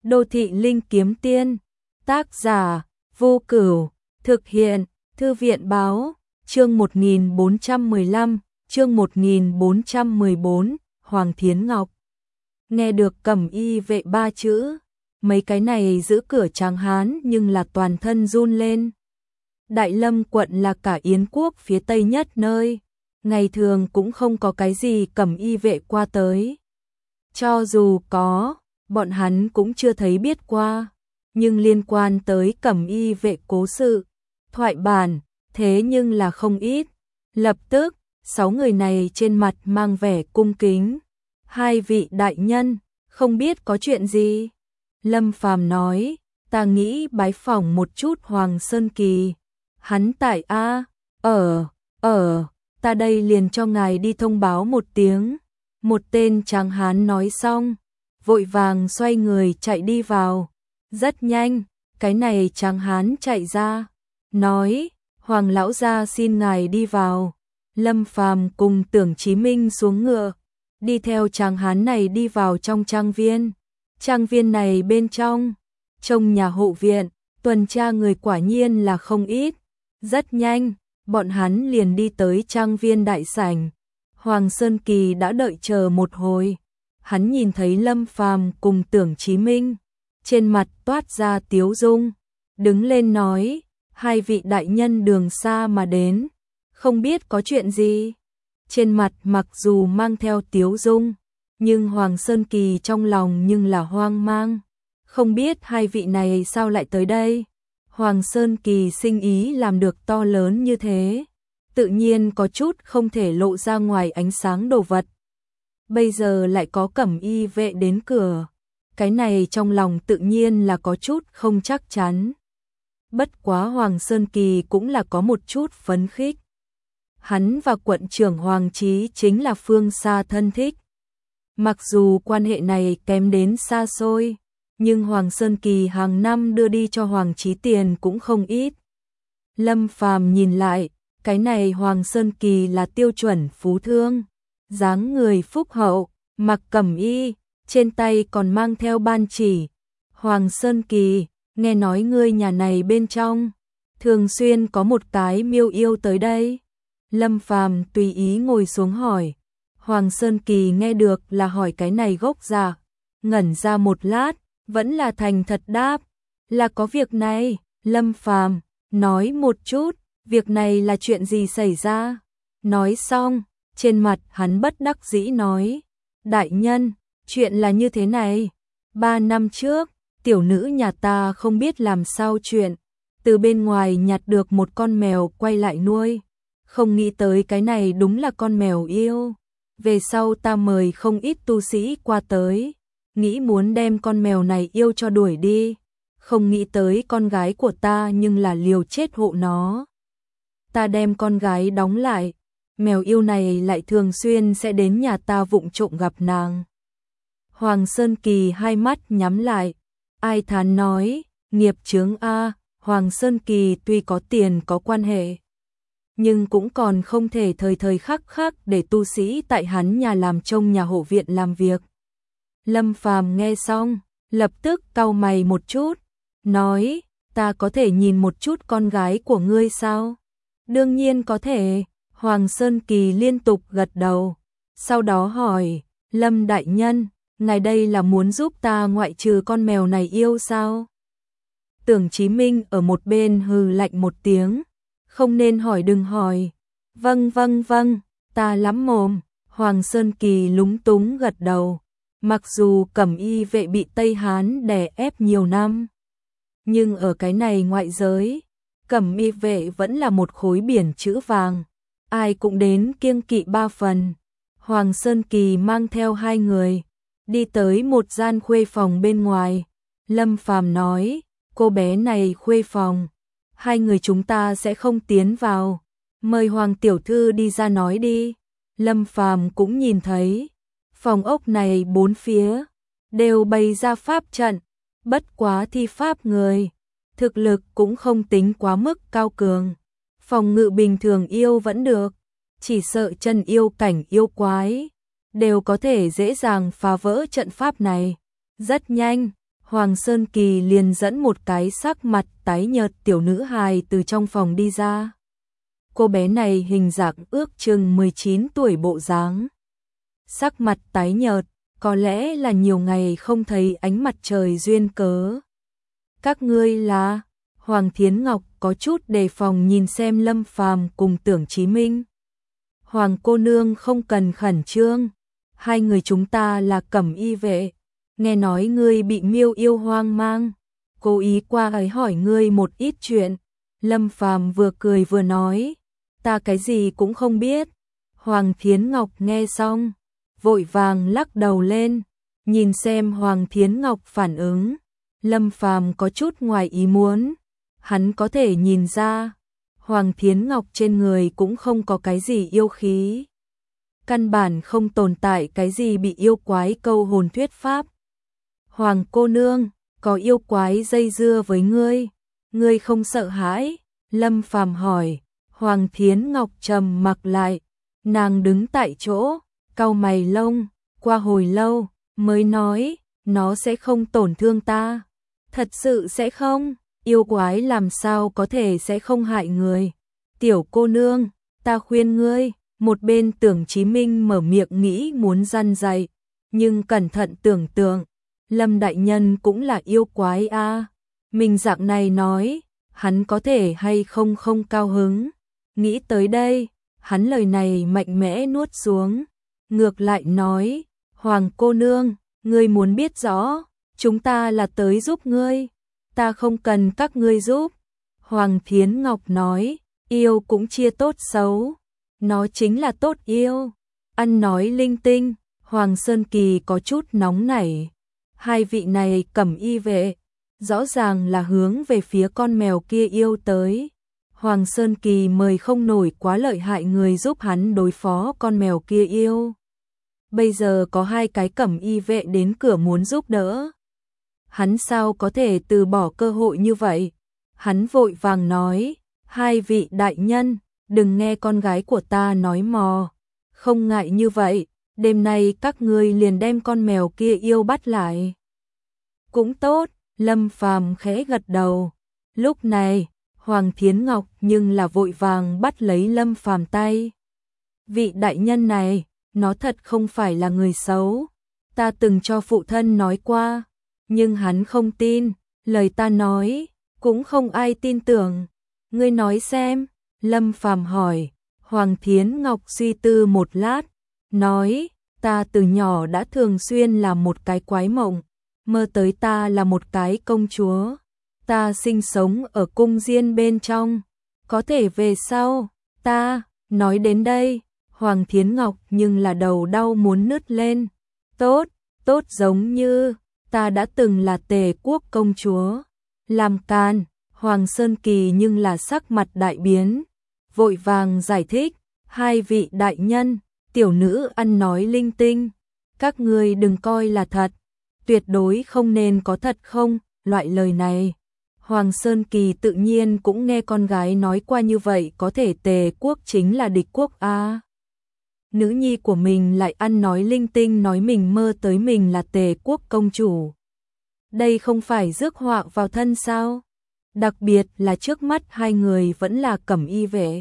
Đô thị linh kiếm tiên, tác giả Vô Cửu, thực hiện Thư viện báo, chương 1415, chương 1414, Hoàng Thiến Ngọc. Nghe được Cẩm Y vệ ba chữ, mấy cái này giữ cửa Tráng Hán nhưng là toàn thân run lên. Đại Lâm quận là cả Yến quốc phía tây nhất nơi, ngày thường cũng không có cái gì Cẩm Y vệ qua tới. Cho dù có, bọn hắn cũng chưa thấy biết qua, nhưng liên quan tới Cẩm Y vệ cố sự, thoại bản, thế nhưng là không ít. Lập tức, 6 người này trên mặt mang vẻ cung kính. Hai vị đại nhân, không biết có chuyện gì? Lâm Phàm nói, ta nghĩ bái phỏng một chút Hoàng Sơn Kỳ. Hắn tại ta đây liền cho ngài đi thông báo một tiếng. Một tên Tráng Hán nói xong, vội vàng xoay người chạy đi vào. Rất nhanh, cái này Tráng Hán chạy ra, nói, Hoàng lão gia xin ngài đi vào. Lâm Phàm cùng Tưởng Chí Minh xuống ngựa, đi theo Tráng Hán này đi vào trong trang viên. Trang viên này bên trong nhà hộ viện, tuần tra người quả nhiên là không ít. Rất nhanh, bọn hắn liền đi tới trang viên đại sảnh. Hoàng Sơn Kỳ đã đợi chờ một hồi. Hắn nhìn thấy Lâm Phàm cùng Tưởng Chí Minh, trên mặt toát ra tiếu dung, đứng lên nói, hai vị đại nhân đường xa mà đến, không biết có chuyện gì. Trên mặt mặc dù mang theo tiếu dung, nhưng Hoàng Sơn Kỳ trong lòng nhưng là hoang mang, không biết hai vị này sao lại tới đây. Hoàng Sơn Kỳ sinh ý làm được to lớn như thế, tự nhiên có chút không thể lộ ra ngoài ánh sáng đồ vật. Bây giờ lại có Cẩm Y vệ đến cửa, cái này trong lòng tự nhiên là có chút không chắc chắn. Bất quá Hoàng Sơn Kỳ cũng là có một chút phấn khích. Hắn và quận trưởng Hoàng Chí chính là phương xa thân thích. Mặc dù quan hệ này kém đến xa xôi, nhưng Hoàng Sơn Kỳ hàng năm đưa đi cho Hoàng Chí tiền cũng không ít. Lâm Phàm nhìn lại, cái này Hoàng Sơn Kỳ là tiêu chuẩn phú thương, dáng người phúc hậu, mặc cẩm y, trên tay còn mang theo ban chỉ. Hoàng Sơn Kỳ, nghe nói ngươi nhà này bên trong thường xuyên có một cái miêu yêu tới đây. Lâm Phàm tùy ý ngồi xuống hỏi. Hoàng Sơn Kỳ nghe được là hỏi cái này gốc dạ, ngẩn ra một lát, vẫn là thành thật đáp, là có việc này. Lâm Phàm nói một chút, việc này là chuyện gì xảy ra? Nói xong, trên mặt hắn bất đắc dĩ nói, đại nhân, chuyện là như thế này. 3 năm trước, tiểu nữ nhà ta không biết làm sao chuyện, từ bên ngoài nhặt được một con mèo quay lại nuôi. Không nghĩ tới cái này đúng là con mèo yêu. Về sau ta mời không ít tu sĩ qua tới, nghĩ muốn đem con mèo này yêu cho đuổi đi. Không nghĩ tới con gái của ta nhưng là liều chết hộ nó. Ta đem con gái đóng lại, mèo yêu này lại thường xuyên sẽ đến nhà ta vụng trộm gặp nàng. Hoàng Sơn Kỳ hai mắt nhắm lại, ai thán nói, nghiệp chướng a. Hoàng Sơn Kỳ tuy có tiền có quan hệ, nhưng cũng còn không thể thời thời khắc khắc để tu sĩ tại hắn nhà làm trông nhà hộ viện làm việc. Lâm Phàm nghe xong, lập tức cau mày một chút, nói, ta có thể nhìn một chút con gái của ngươi sao? Đương nhiên có thể. Hoàng Sơn Kỳ liên tục gật đầu, sau đó hỏi, Lâm đại nhân, ngài đây là muốn giúp ta ngoại trừ con mèo này yêu sao? Tưởng Chí Minh ở một bên hừ lạnh một tiếng, không nên hỏi đừng hỏi. Vâng, ta lắm mồm. Hoàng Sơn Kỳ lúng túng gật đầu. Mặc dù Cẩm Y vệ bị Tây Hán đè ép nhiều năm, nhưng ở cái này ngoại giới, Cẩm Y vệ vẫn là một khối biển chữ vàng, ai cũng đến kiêng kỵ 3 phần. Hoàng Sơn Kỳ mang theo 2 người, đi tới một gian khuê phòng bên ngoài. Lâm Phàm nói, cô bé này khuê phòng, 2 người chúng ta sẽ không tiến vào, mời Hoàng tiểu thư đi ra nói đi. Lâm Phàm cũng nhìn thấy, phòng ốc này 4 phía đều bày ra pháp trận, bất quá thi pháp người, thực lực cũng không tính quá mức cao cường. Phòng ngự bình thường yêu vẫn được, chỉ sợ chân yêu cảnh yêu quái đều có thể dễ dàng phá vỡ trận pháp này. Rất nhanh, Hoàng Sơn Kỳ liền dẫn một cái sắc mặt tái nhợt tiểu nữ hài từ trong phòng đi ra. Cô bé này hình dạng ước chừng 19 tuổi bộ dáng. Sắc mặt tái nhợt, có lẽ là nhiều ngày không thấy ánh mặt trời duyên cớ. Các ngươi là? Hoàng Thiến Ngọc có chút đề phòng nhìn xem Lâm Phàm cùng Tưởng Chí Minh. Hoàng cô nương không cần khẩn trương, hai người chúng ta là Cẩm Y vệ, nghe nói ngươi bị Miêu yêu hoang mang, cố ý qua ấy hỏi ngươi một ít chuyện. Lâm Phàm vừa cười vừa nói, ta cái gì cũng không biết. Hoàng Thiến Ngọc nghe xong, vội vàng lắc đầu lên, nhìn xem Hoàng Thiến Ngọc phản ứng. Lâm Phàm có chút ngoài ý muốn, hắn có thể nhìn ra, Hoàng Thiến Ngọc trên người cũng không có cái gì yêu khí. Căn bản không tồn tại cái gì bị yêu quái câu hồn thuyết pháp. Hoàng cô nương, có yêu quái dây dưa với ngươi không sợ hãi? Lâm Phàm hỏi. Hoàng Thiến Ngọc trầm mặc lại, nàng đứng tại chỗ, cau mày lông, qua hồi lâu, mới nói, nó sẽ không tổn thương ta. Thật sự sẽ không, yêu quái làm sao có thể sẽ không hại người. Tiểu cô nương, ta khuyên ngươi. Một bên Tưởng Chí Minh mở miệng nghĩ muốn răn dạy, nhưng cẩn thận tưởng tượng, Lâm đại nhân cũng là yêu quái a, mình dạng này nói, hắn có thể hay không không cao hứng. Nghĩ tới đây, hắn lời này mạnh mẽ nuốt xuống, ngược lại nói, Hoàng cô nương, ngươi muốn biết rõ, chúng ta là tới giúp ngươi, ta không cần các ngươi giúp. Hoàng Thiến Ngọc nói, yêu cũng chia tốt xấu, nó chính là tốt yêu. Ăn nói linh tinh, Hoàng Sơn Kỳ có chút nóng nảy. Hai vị này Cẩm Y vệ, rõ ràng là hướng về phía con mèo kia yêu tới. Hoàng Sơn Kỳ mời không nổi quá lợi hại người giúp hắn đối phó con mèo kia yêu. Bây giờ có hai cái Cẩm Y vệ đến cửa muốn giúp đỡ. Hắn sao có thể từ bỏ cơ hội như vậy? Hắn vội vàng nói, hai vị đại nhân, đừng nghe con gái của ta nói mò. Không ngại như vậy, đêm nay các ngươi liền đem con mèo kia yêu bắt lại. Cũng tốt, Lâm Phàm khẽ gật đầu. Lúc này, Hoàng Thiến Ngọc nhưng là vội vàng bắt lấy Lâm Phàm tay. Vị đại nhân này, nó thật không phải là người xấu. Ta từng cho phụ thân nói qua, nhưng hắn không tin, lời ta nói, cũng không ai tin tưởng. Ngươi nói xem, Lâm Phàm hỏi. Hoàng Thiến Ngọc suy tư một lát, nói, ta từ nhỏ đã thường xuyên làm một cái quái mộng, mơ tới ta là một cái công chúa. Ta sinh sống ở cung diên bên trong, có thể về sau, ta, nói đến đây, Hoàng Thiến Ngọc nhưng là đầu đau muốn nứt lên. Tốt, tốt giống như, ta đã từng là Tề quốc công chúa. Làm can, Hoàng Sơn Kỳ nhưng là sắc mặt đại biến, vội vàng giải thích, hai vị đại nhân, tiểu nữ ăn nói linh tinh, các ngươi đừng coi là thật, tuyệt đối không nên có thật không, loại lời này. Hoàng Sơn Kỳ tự nhiên cũng nghe con gái nói qua như vậy, có thể Tề quốc chính là địch quốc a. Nữ nhi của mình lại ăn nói linh tinh nói mình mơ tới mình là Tề quốc công chủ. Đây không phải rước họa vào thân sao? Đặc biệt là trước mắt hai người vẫn là Cẩm Y vệ.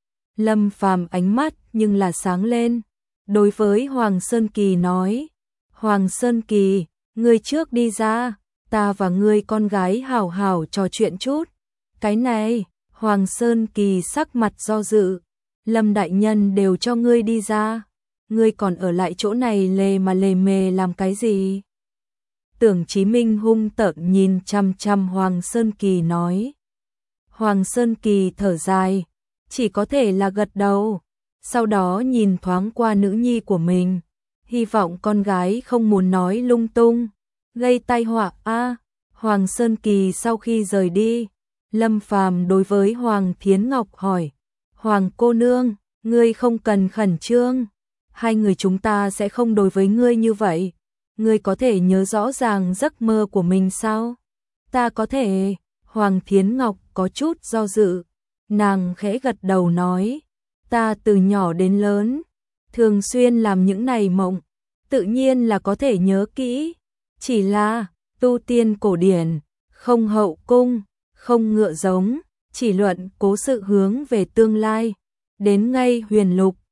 Lâm Phàm ánh mắt nhưng là sáng lên, đối với Hoàng Sơn Kỳ nói, Hoàng Sơn Kỳ, ngươi trước đi ra, ta và ngươi con gái hảo hảo trò chuyện chút. Cái này, Hoàng Sơn Kỳ sắc mặt do dự, Lâm đại nhân đều cho ngươi đi ra, ngươi còn ở lại chỗ này lề mà lề mề làm cái gì? Tưởng Chí Minh hung tợn nhìn chăm chăm Hoàng Sơn Kỳ nói. Hoàng Sơn Kỳ thở dài, chỉ có thể là gật đầu, sau đó nhìn thoáng qua nữ nhi của mình, hy vọng con gái không muốn nói lung tung, gây tai họa a. Hoàng Sơn Kỳ sau khi rời đi, Lâm Phàm đối với Hoàng Thiến Ngọc hỏi, Hoàng cô nương, ngươi không cần khẩn trương, hai người chúng ta sẽ không đối với ngươi như vậy. Ngươi có thể nhớ rõ ràng giấc mơ của mình sao? Ta có thể. Hoàng Thiến Ngọc có chút do dự, nàng khẽ gật đầu nói, ta từ nhỏ đến lớn, thường xuyên làm những này mộng, tự nhiên là có thể nhớ kỹ, chỉ là, tu tiên cổ điển, không hậu cung, không ngựa giống, chỉ luận cố sự hướng về tương lai. Đến ngay huyền lục,